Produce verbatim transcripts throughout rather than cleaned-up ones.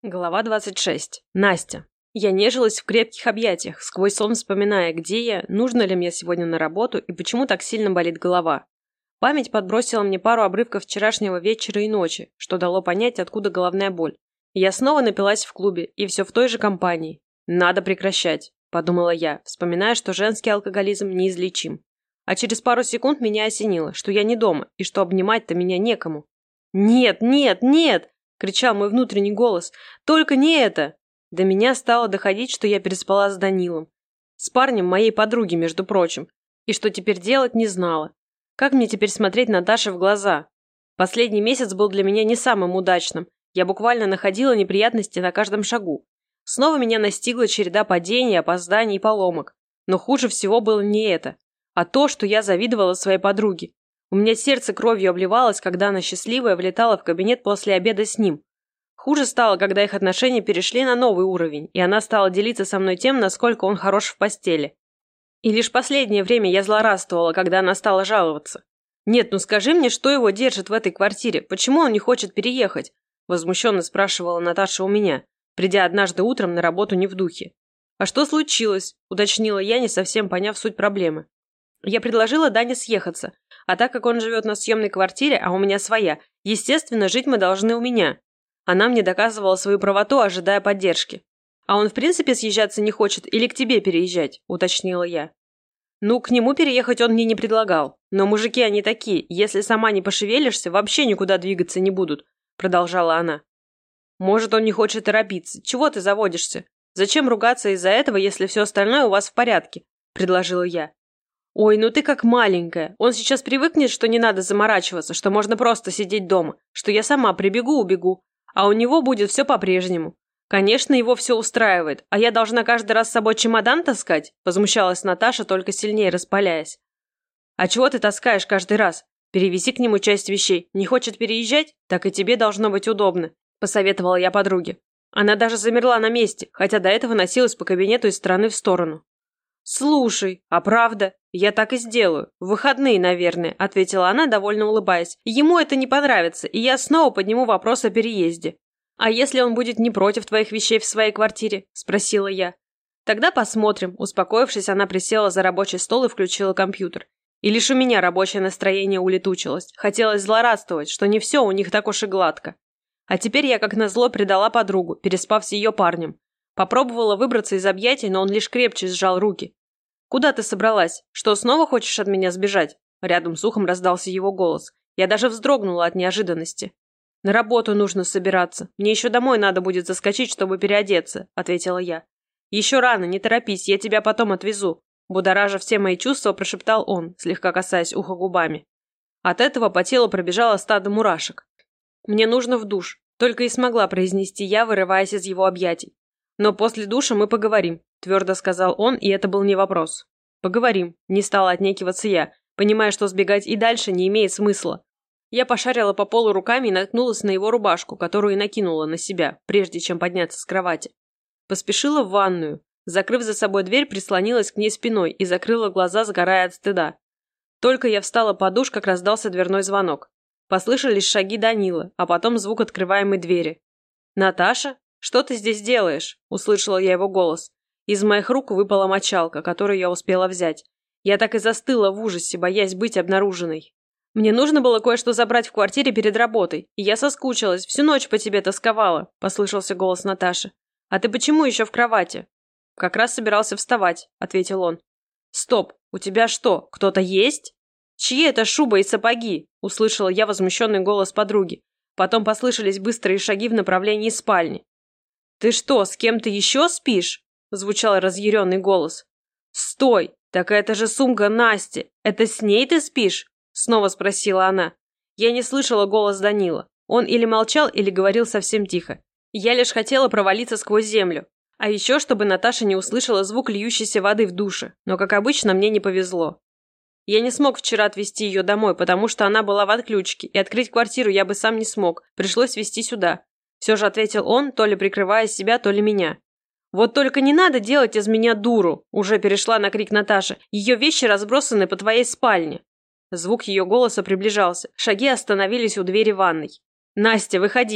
Глава двадцать шесть. Настя. Я нежилась в крепких объятиях, сквозь сон вспоминая, где я, нужно ли мне сегодня на работу и почему так сильно болит голова. Память подбросила мне пару обрывков вчерашнего вечера и ночи, что дало понять, откуда головная боль. И я снова напилась в клубе, и все в той же компании. «Надо прекращать», – подумала я, вспоминая, что женский алкоголизм неизлечим. А через пару секунд меня осенило, что я не дома, и что обнимать-то меня некому. «Нет, нет, нет!» – кричал мой внутренний голос. «Только не это!» До меня стало доходить, что я переспала с Данилом. С парнем моей подруги, между прочим. И что теперь делать, не знала. Как мне теперь смотреть Наташе в глаза? Последний месяц был для меня не самым удачным. Я буквально находила неприятности на каждом шагу. Снова меня настигла череда падений, опозданий и поломок. Но хуже всего было не это, а то, что я завидовала своей подруге. У меня сердце кровью обливалось, когда она счастливая влетала в кабинет после обеда с ним. Хуже стало, когда их отношения перешли на новый уровень, и она стала делиться со мной тем, насколько он хорош в постели. И лишь последнее время я злорадствовала, когда она стала жаловаться. «Нет, ну скажи мне, что его держит в этой квартире? Почему он не хочет переехать?» Возмущенно спрашивала Наташа у меня, придя однажды утром на работу не в духе. «А что случилось?» – уточнила я, не совсем поняв суть проблемы. Я предложила Дане съехаться, а так как он живет на съемной квартире, а у меня своя, естественно, жить мы должны у меня. Она мне доказывала свою правоту, ожидая поддержки. «А он в принципе съезжаться не хочет или к тебе переезжать?» – уточнила я. «Ну, к нему переехать он мне не предлагал. Но мужики они такие, если сама не пошевелишься, вообще никуда двигаться не будут», – продолжала она. «Может, он не хочет торопиться. Чего ты заводишься? Зачем ругаться из-за этого, если все остальное у вас в порядке?» – предложила я. «Ой, ну ты как маленькая. Он сейчас привыкнет, что не надо заморачиваться, что можно просто сидеть дома, что я сама прибегу-убегу, а у него будет все по-прежнему. Конечно, его все устраивает, а я должна каждый раз с собой чемодан таскать?» – возмущалась Наташа, только сильнее распаляясь. «А чего ты таскаешь каждый раз? Перевези к нему часть вещей. Не хочет переезжать? Так и тебе должно быть удобно», – посоветовала я подруге. Она даже замерла на месте, хотя до этого носилась по кабинету из стороны в сторону. «Слушай, а правда? Я так и сделаю. В выходные, наверное», – ответила она, довольно улыбаясь. «Ему это не понравится, и я снова подниму вопрос о переезде». «А если он будет не против твоих вещей в своей квартире?» – спросила я. «Тогда посмотрим». Успокоившись, она присела за рабочий стол и включила компьютер. И лишь у меня рабочее настроение улетучилось. Хотелось злорадствовать, что не все у них так уж и гладко. А теперь я как назло предала подругу, переспав с ее парнем. Попробовала выбраться из объятий, но он лишь крепче сжал руки. «Куда ты собралась? Что, снова хочешь от меня сбежать?» Рядом с ухом раздался его голос. Я даже вздрогнула от неожиданности. «На работу нужно собираться. Мне еще домой надо будет заскочить, чтобы переодеться», — ответила я. «Еще рано, не торопись, я тебя потом отвезу», — будоража все мои чувства, прошептал он, слегка касаясь уха губами. От этого по телу пробежало стадо мурашек. «Мне нужно в душ», — только и смогла произнести я, вырываясь из его объятий. «Но после душа мы поговорим», – твердо сказал он, и это был не вопрос. «Поговорим», – не стала отнекиваться я, понимая, что сбегать и дальше не имеет смысла. Я пошарила по полу руками и наткнулась на его рубашку, которую и накинула на себя, прежде чем подняться с кровати. Поспешила в ванную. Закрыв за собой дверь, прислонилась к ней спиной и закрыла глаза, сгорая от стыда. Только я встала под душ, как раздался дверной звонок. Послышались шаги Данила, а потом звук открываемой двери. «Наташа? Что ты здесь делаешь?» – услышала я его голос. Из моих рук выпала мочалка, которую я успела взять. Я так и застыла в ужасе, боясь быть обнаруженной. «Мне нужно было кое-что забрать в квартире перед работой, и я соскучилась, всю ночь по тебе тосковала», – послышался голос Наташи. «А ты почему еще в кровати?» «Как раз собирался вставать», – ответил он. «Стоп, у тебя что, кто-то есть?» «Чьи это шуба и сапоги?» – услышала я возмущенный голос подруги. Потом послышались быстрые шаги в направлении спальни. «Ты что, с кем-то еще спишь?» – звучал разъяренный голос. «Стой! Так это же сумка Насти! Это с ней ты спишь?» – снова спросила она. Я не слышала голос Данила. Он или молчал, или говорил совсем тихо. Я лишь хотела провалиться сквозь землю. А еще, чтобы Наташа не услышала звук льющейся воды в душе. Но, как обычно, мне не повезло. Я не смог вчера отвезти ее домой, потому что она была в отключке, и открыть квартиру я бы сам не смог. Пришлось везти сюда. Все же ответил он, то ли прикрывая себя, то ли меня. «Вот только не надо делать из меня дуру!» Уже перешла на крик Наташа. «Ее вещи разбросаны по твоей спальне!» Звук ее голоса приближался. Шаги остановились у двери ванной. «Настя, выходи!»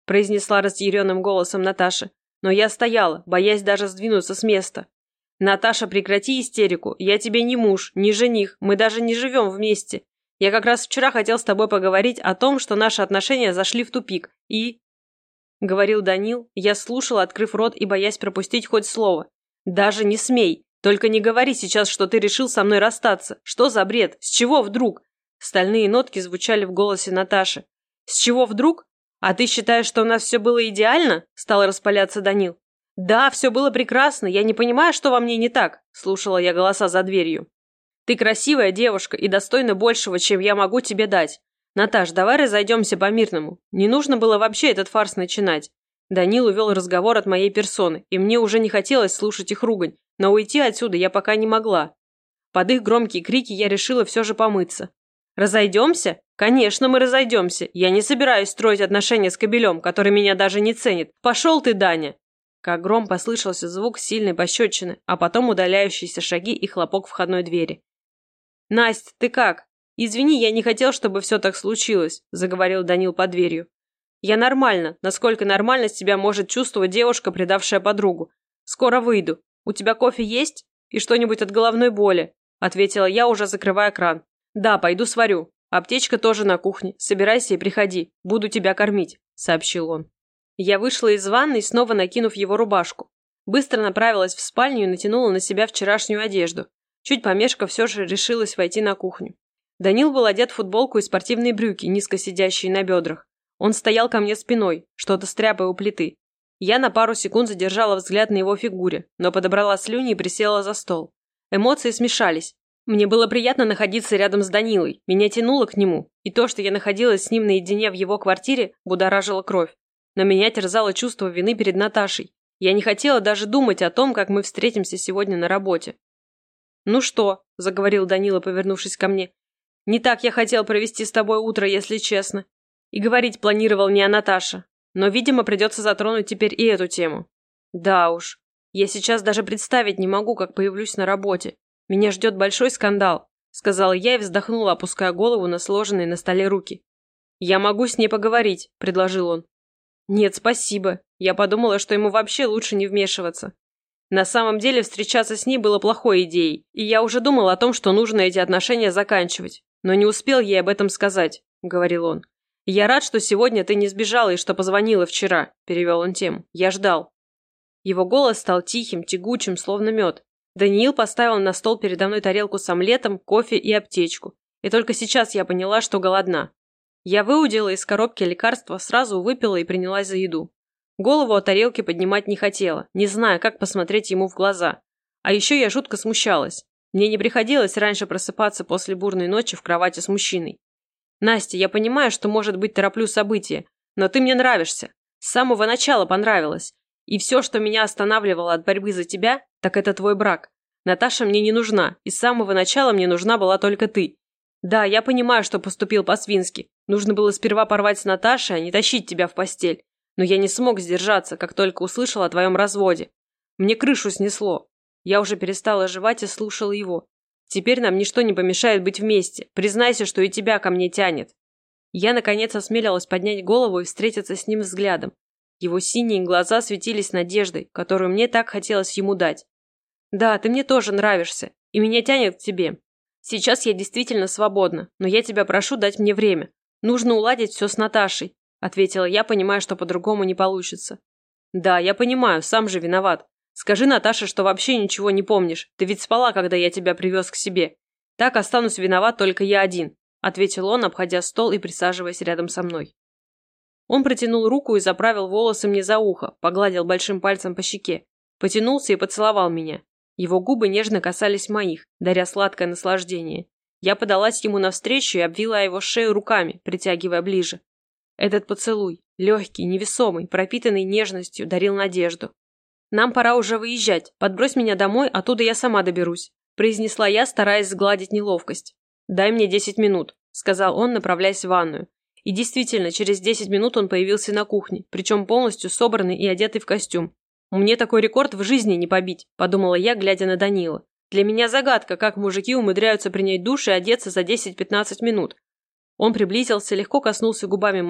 произнесла разъяренным голосом Наташа. Но я стояла, боясь даже сдвинуться с места. «Наташа, прекрати истерику. Я тебе не муж, не жених, мы даже не живем вместе. Я как раз вчера хотел с тобой поговорить о том, что наши отношения зашли в тупик, и...» Говорил Данил, я слушала, открыв рот и боясь пропустить хоть слово. «Даже не смей. Только не говори сейчас, что ты решил со мной расстаться. Что за бред? С чего вдруг?» Стальные нотки звучали в голосе Наташи. «С чего вдруг? А ты считаешь, что у нас все было идеально?» Стал распаляться Данил. «Да, все было прекрасно. Я не понимаю, что во мне не так», слушала я голоса за дверью. «Ты красивая девушка и достойна большего, чем я могу тебе дать. Наташ, давай разойдемся по-мирному. Не нужно было вообще этот фарс начинать». Данил увел разговор от моей персоны, и мне уже не хотелось слушать их ругань, но уйти отсюда я пока не могла. Под их громкие крики я решила все же помыться. «Разойдемся? Конечно, мы разойдемся. Я не собираюсь строить отношения с кобелем, который меня даже не ценит. Пошел ты, Даня!» Как гром послышался звук сильной пощечины, а потом удаляющиеся шаги и хлопок входной двери. «Насть, ты как? Извини, я не хотел, чтобы все так случилось», – заговорил Данил под дверью. «Я нормально, насколько нормально себя может чувствовать девушка, предавшая подругу. Скоро выйду. У тебя кофе есть? И что-нибудь от головной боли?» – ответила я, уже закрывая кран. «Да, пойду сварю. Аптечка тоже на кухне. Собирайся и приходи. Буду тебя кормить», – сообщил он. Я вышла из ванной, снова накинув его рубашку. Быстро направилась в спальню и натянула на себя вчерашнюю одежду. Чуть помешкав, все же решилась войти на кухню. Данил был одет в футболку и спортивные брюки, низко сидящие на бедрах. Он стоял ко мне спиной, что-то стряпая у плиты. Я на пару секунд задержала взгляд на его фигуре, но подобрала слюни и присела за стол. Эмоции смешались. Мне было приятно находиться рядом с Данилой, меня тянуло к нему, и то, что я находилась с ним наедине в его квартире, будоражило кровь. Но меня терзало чувство вины перед Наташей. Я не хотела даже думать о том, как мы встретимся сегодня на работе. «Ну что?» – заговорил Данила, повернувшись ко мне. «Не так я хотел провести с тобой утро, если честно. И говорить планировал не о Наташе. Но, видимо, придется затронуть теперь и эту тему. Да уж. Я сейчас даже представить не могу, как появлюсь на работе. Меня ждет большой скандал», – сказала я и вздохнула, опуская голову на сложенные на столе руки. «Я могу с ней поговорить», – предложил он. «Нет, спасибо. Я подумала, что ему вообще лучше не вмешиваться. На самом деле встречаться с ней было плохой идеей, и я уже думала о том, что нужно эти отношения заканчивать. Но не успел ей об этом сказать», – говорил он. «Я рад, что сегодня ты не сбежала и что позвонила вчера», – перевел он тему. «Я ждал». Его голос стал тихим, тягучим, словно мед. Даниил поставил на стол передо мной тарелку с омлетом, кофе и аптечку. И только сейчас я поняла, что голодна. Я выудила из коробки лекарства, сразу выпила и принялась за еду. Голову от тарелки поднимать не хотела, не зная, как посмотреть ему в глаза. А еще я жутко смущалась. Мне не приходилось раньше просыпаться после бурной ночи в кровати с мужчиной. «Настя, я понимаю, что, может быть, тороплю события, но ты мне нравишься. С самого начала понравилась. И все, что меня останавливало от борьбы за тебя, так это твой брак. Наташа мне не нужна, и с самого начала мне нужна была только ты. Да, я понимаю, что поступил по-свински. Нужно было сперва порвать с Наташей, а не тащить тебя в постель. Но я не смог сдержаться, как только услышал о твоем разводе. Мне крышу снесло. Я уже перестала жевать и слушала его. Теперь нам ничто не помешает быть вместе. Признайся, что и тебя ко мне тянет». Я, наконец, осмелилась поднять голову и встретиться с ним взглядом. Его синие глаза светились надеждой, которую мне так хотелось ему дать. «Да, ты мне тоже нравишься, и меня тянет к тебе. Сейчас я действительно свободна, но я тебя прошу дать мне время. Нужно уладить все с Наташей», – ответила я, понимая, что по-другому не получится. «Да, я понимаю, сам же виноват. Скажи Наташе, что вообще ничего не помнишь. Ты ведь спала, когда я тебя привез к себе. Так останусь виноват только я один», – ответил он, обходя стол и присаживаясь рядом со мной. Он протянул руку и заправил волосы мне за ухо, погладил большим пальцем по щеке, потянулся и поцеловал меня. Его губы нежно касались моих, даря сладкое наслаждение. Я подалась ему навстречу и обвила его шею руками, притягивая ближе. Этот поцелуй, легкий, невесомый, пропитанный нежностью, дарил надежду. «Нам пора уже выезжать. Подбрось меня домой, оттуда я сама доберусь», – произнесла я, стараясь сгладить неловкость. «Дай мне десять минут», – сказал он, направляясь в ванную. И действительно, через десять минут он появился на кухне, причем полностью собранный и одетый в костюм. «Мне такой рекорд в жизни не побить», – подумала я, глядя на Данила. «Для меня загадка, как мужики умудряются принять душ и одеться за десять-пятнадцать минут». Он приблизился, легко коснулся губами моих,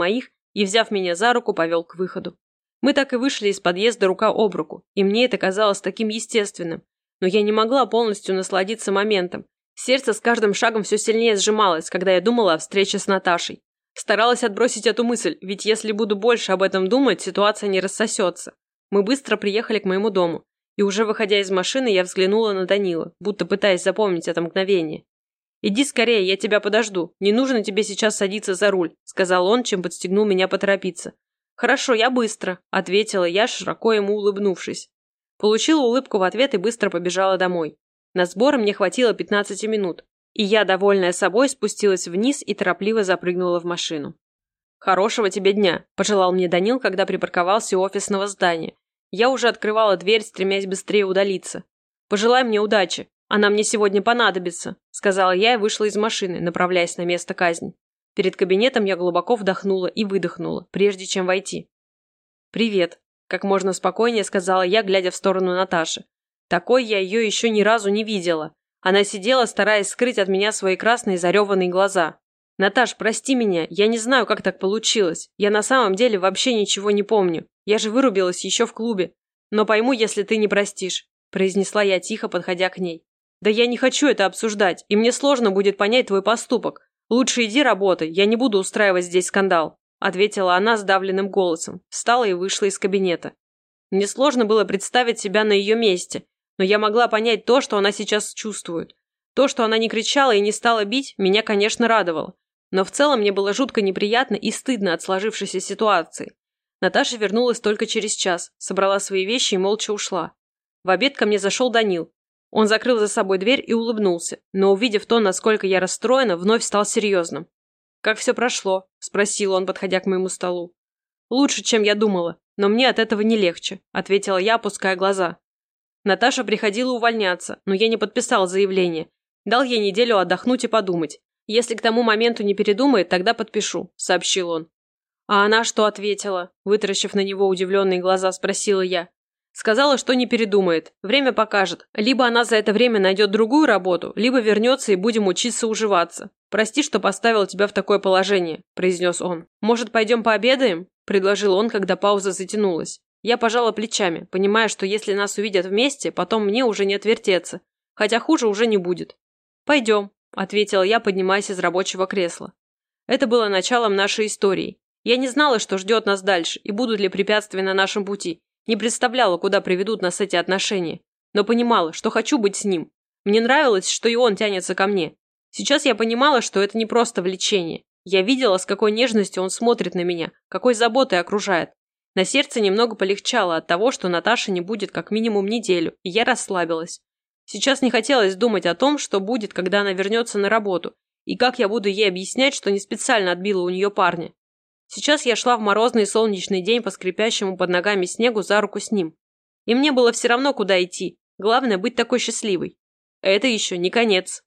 и, взяв меня за руку, повел к выходу. Мы так и вышли из подъезда рука об руку, и мне это казалось таким естественным. Но я не могла полностью насладиться моментом. Сердце с каждым шагом все сильнее сжималось, когда я думала о встрече с Наташей. Старалась отбросить эту мысль, ведь если буду больше об этом думать, ситуация не рассосется. Мы быстро приехали к моему дому, и уже выходя из машины, я взглянула на Данила, будто пытаясь запомнить это мгновение. «Иди скорее, я тебя подожду. Не нужно тебе сейчас садиться за руль», — сказал он, чем подстегнул меня поторопиться. «Хорошо, я быстро», — ответила я, широко ему улыбнувшись. Получила улыбку в ответ и быстро побежала домой. На сборы мне хватило пятнадцати минут, и я, довольная собой, спустилась вниз и торопливо запрыгнула в машину. «Хорошего тебе дня», – пожелал мне Данил, когда припарковался у офисного здания. Я уже открывала дверь, стремясь быстрее удалиться. «Пожелай мне удачи, она мне сегодня понадобится», – сказала я и вышла из машины, направляясь на место казни. Перед кабинетом я глубоко вдохнула и выдохнула, прежде чем войти. «Привет», – как можно спокойнее сказала я, глядя в сторону Наташи. Такой я ее еще ни разу не видела. Она сидела, стараясь скрыть от меня свои красные зареванные глаза. «Наташ, прости меня, я не знаю, как так получилось. Я на самом деле вообще ничего не помню. Я же вырубилась еще в клубе. Но пойму, если ты не простишь», – произнесла я тихо, подходя к ней. «Да я не хочу это обсуждать, и мне сложно будет понять твой поступок. Лучше иди работай, я не буду устраивать здесь скандал», – ответила она сдавленным голосом, встала и вышла из кабинета. Мне сложно было представить себя на ее месте, но я могла понять то, что она сейчас чувствует. То, что она не кричала и не стала бить, меня, конечно, радовало. Но в целом мне было жутко неприятно и стыдно от сложившейся ситуации. Наташа вернулась только через час, собрала свои вещи и молча ушла. В обед ко мне зашел Данил. Он закрыл за собой дверь и улыбнулся, но, увидев то, насколько я расстроена, вновь стал серьезным. «Как все прошло?» – спросил он, подходя к моему столу. «Лучше, чем я думала, но мне от этого не легче», – ответила я, опуская глаза. Наташа приходила увольняться, но я не подписал заявление. Дал ей неделю отдохнуть и подумать. «Если к тому моменту не передумает, тогда подпишу», – сообщил он. «А она что ответила?» – вытаращив на него удивленные глаза, спросила я. Сказала, что не передумает. Время покажет. Либо она за это время найдет другую работу, либо вернется и будем учиться уживаться. «Прости, что поставил тебя в такое положение», – произнес он. «Может, пойдем пообедаем?» – предложил он, когда пауза затянулась. Я пожала плечами, понимая, что если нас увидят вместе, потом мне уже не отвертеться. Хотя хуже уже не будет. «Пойдем», – ответила я, поднимаясь из рабочего кресла. Это было началом нашей истории. Я не знала, что ждет нас дальше, и будут ли препятствия на нашем пути. Не представляла, куда приведут нас эти отношения. Но понимала, что хочу быть с ним. Мне нравилось, что и он тянется ко мне. Сейчас я понимала, что это не просто влечение. Я видела, с какой нежностью он смотрит на меня, какой заботой окружает. На сердце немного полегчало от того, что Наташи не будет как минимум неделю, и я расслабилась. Сейчас не хотелось думать о том, что будет, когда она вернется на работу, и как я буду ей объяснять, что не специально отбила у нее парня. Сейчас я шла в морозный солнечный день по скрипящему под ногами снегу за руку с ним. И мне было все равно, куда идти. Главное, быть такой счастливой. Это еще не конец.